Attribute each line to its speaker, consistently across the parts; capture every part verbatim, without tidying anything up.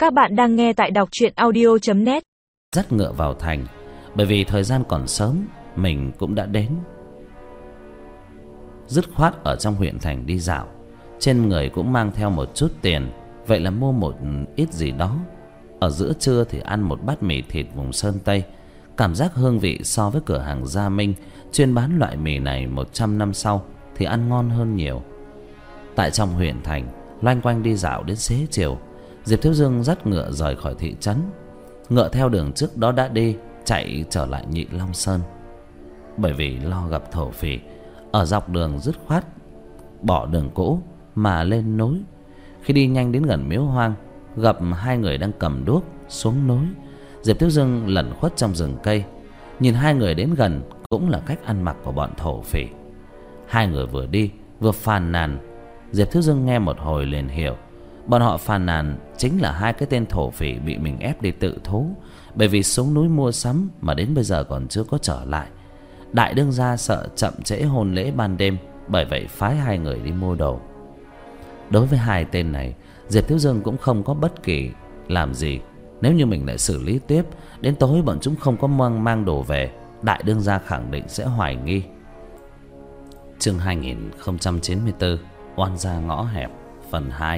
Speaker 1: Các bạn đang nghe tại đọc truyện audio chấm net.
Speaker 2: Dắt ngựa vào thành, bởi vì thời gian còn sớm, mình cũng đã đến. Dứt khoát ở trong huyện thành đi dạo, trên người cũng mang theo một chút tiền, vậy là mua một ít gì đó. Ở giữa trưa thì ăn một bát mì thịt vùng Sơn Tây. Cảm giác hương vị so với cửa hàng Gia Minh chuyên bán loại mì này một trăm năm sau thì ăn ngon hơn nhiều. Tại trong huyện thành, loanh quanh đi dạo đến xế chiều, Diệp Thiếu Dương dắt ngựa rời khỏi thị trấn. Ngựa theo đường trước đó đã đi, chạy trở lại Nhị Long Sơn. Bởi vì lo gặp thổ phỉ, ở dọc đường dứt khoát bỏ đường cũ mà lên núi. Khi đi nhanh đến gần miếu hoang, gặp hai người đang cầm đuốc xuống núi. Diệp Thiếu Dương lẩn khuất trong rừng cây, nhìn hai người đến gần cũng là cách ăn mặc của bọn thổ phỉ. Hai người vừa đi vừa phàn nàn. Diệp Thiếu Dương nghe một hồi liền hiểu, bọn họ phàn nàn chính là hai cái tên thổ phỉ bị mình ép đi tự thú, bởi vì xuống núi mua sắm mà đến bây giờ còn chưa có trở lại. Đại đương gia sợ chậm trễ hôn lễ ban đêm, bởi vậy phái hai người đi mua đồ. Đối với hai tên này, Diệp Thiếu Dương cũng không có bất kỳ làm gì. Nếu như mình lại xử lý tiếp, đến tối bọn chúng không có mang mang đồ về, đại đương gia khẳng định sẽ hoài nghi. Chương hai nghìn không trăm chín mươi tư, oan gia ngõ hẹp, phần hai.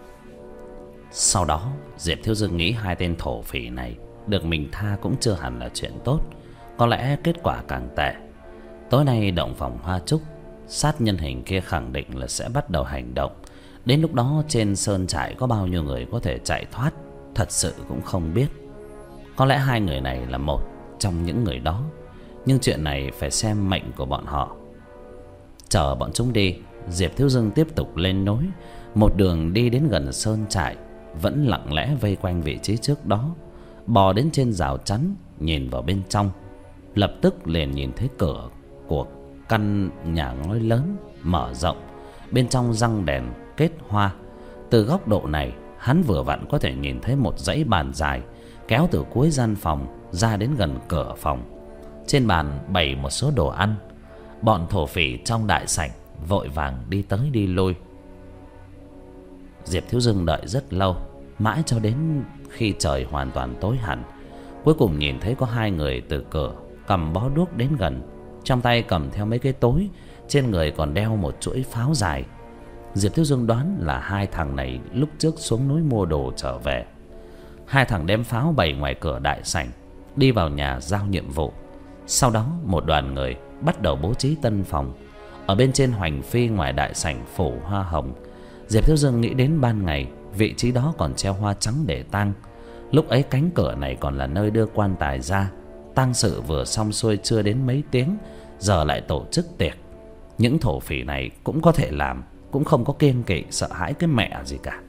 Speaker 2: Sau đó, Diệp Thiếu Dương nghĩ hai tên thổ phỉ này được mình tha cũng chưa hẳn là chuyện tốt, có lẽ kết quả càng tệ. Tối nay động phòng Hoa Trúc, sát nhân hình kia khẳng định là sẽ bắt đầu hành động. Đến lúc đó trên sơn trại có bao nhiêu người có thể chạy thoát, thật sự cũng không biết. Có lẽ hai người này là một trong những người đó, nhưng chuyện này phải xem mệnh của bọn họ. Chờ bọn chúng đi, Diệp Thiếu Dương tiếp tục lên núi. Một đường đi đến gần sơn trại, vẫn lặng lẽ vây quanh vị trí trước đó. Bò đến trên rào chắn, nhìn vào bên trong, lập tức liền nhìn thấy cửa của căn nhà ngói lớn mở rộng, bên trong răng đèn kết hoa. Từ góc độ này, hắn vừa vặn có thể nhìn thấy một dãy bàn dài kéo từ cuối gian phòng ra đến gần cửa phòng. Trên bàn bày một số đồ ăn. Bọn thổ phỉ trong đại sảnh vội vàng đi tới đi lui. Diệp Thiếu Dương đợi rất lâu, mãi cho đến khi trời hoàn toàn tối hẳn, cuối cùng nhìn thấy có hai người từ cửa cầm bó đuốc đến gần, trong tay cầm theo mấy cái tối, trên người còn đeo một chuỗi pháo dài. Diệp Thiếu Dương đoán là hai thằng này lúc trước xuống núi mua đồ trở về. Hai thằng đem pháo bày ngoài cửa đại sảnh, đi vào nhà giao nhiệm vụ. Sau đó một đoàn người bắt đầu bố trí tân phòng. Ở bên trên hoành phi ngoài đại sảnh phủ hoa hồng. Diệp Thiếu Dương nghĩ đến ban ngày vị trí đó còn treo hoa trắng để tang. Lúc ấy cánh cửa này còn là nơi đưa quan tài ra. Tang sự vừa xong xuôi chưa đến mấy tiếng, giờ lại tổ chức tiệc. Những thổ phỉ này cũng có thể làm, cũng không có kiêng kỵ sợ hãi cái mẹ gì cả.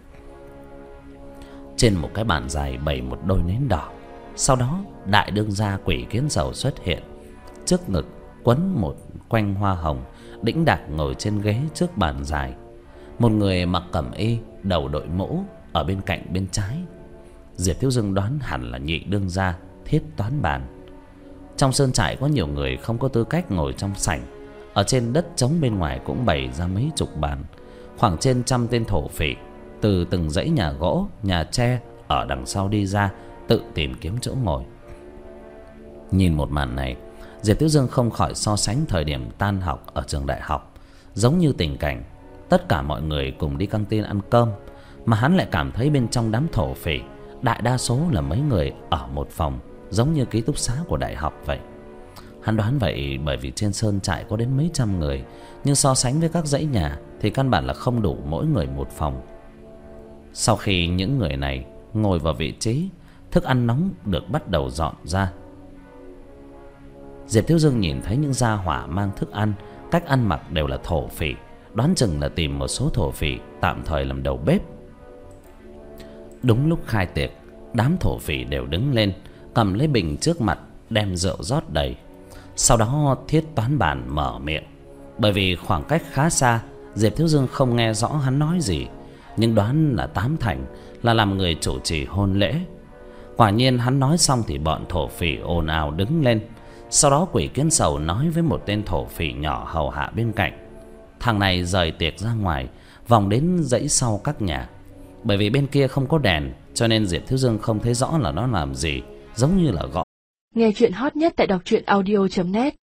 Speaker 2: Trên một cái bàn dài bày một đôi nến đỏ. Sau đó đại đương gia Quỷ Kiến Sầu xuất hiện, trước ngực quấn một quanh hoa hồng, đĩnh đạc ngồi trên ghế trước bàn dài. Một người mặc cẩm y, đầu đội mũ ở bên cạnh bên trái. Diệp Thiếu Dương đoán hẳn là nhị đương gia Thiết Toán Bàn. Trong sơn trại có nhiều người không có tư cách ngồi trong sảnh. Ở trên đất trống bên ngoài cũng bày ra mấy chục bàn. Khoảng trên trăm tên thổ phỉ từ từng dãy nhà gỗ, nhà tre ở đằng sau đi ra, tự tìm kiếm chỗ ngồi. Nhìn một màn này, Diệp Thiếu Dương không khỏi so sánh thời điểm tan học ở trường đại học. Giống như tình cảnh tất cả mọi người cùng đi căng tin ăn cơm, mà hắn lại cảm thấy bên trong đám thổ phỉ đại đa số là mấy người ở một phòng, giống như ký túc xá của đại học vậy. Hắn đoán vậy bởi vì trên sơn trại có đến mấy trăm người, nhưng so sánh với các dãy nhà thì căn bản là không đủ mỗi người một phòng. Sau khi những người này ngồi vào vị trí, thức ăn nóng được bắt đầu dọn ra. Diệp Thiếu Dương nhìn thấy những gia hỏa mang thức ăn, cách ăn mặc đều là thổ phỉ, đoán chừng là tìm một số thổ phỉ tạm thời làm đầu bếp. Đúng lúc khai tiệc, đám thổ phỉ đều đứng lên, cầm lấy bình trước mặt, đem rượu rót đầy. Sau đó Thiết Toán Bàn mở miệng. Bởi vì khoảng cách khá xa, Diệp Thiếu Dương không nghe rõ hắn nói gì, nhưng đoán là tám thành là làm người chủ trì hôn lễ. Quả nhiên hắn nói xong thì bọn thổ phỉ ồn ào đứng lên. Sau đó Quỷ Kiến Sầu nói với một tên thổ phỉ nhỏ hầu hạ bên cạnh. Thằng này rời tiệc ra ngoài, vòng đến dãy sau các nhà. Bởi vì bên kia không có đèn cho nên Diệp Thiếu Dương không thấy rõ là nó làm gì, giống như là gõ.
Speaker 1: Nghe chuyện hot nhất tại đọc truyện audio chấm net.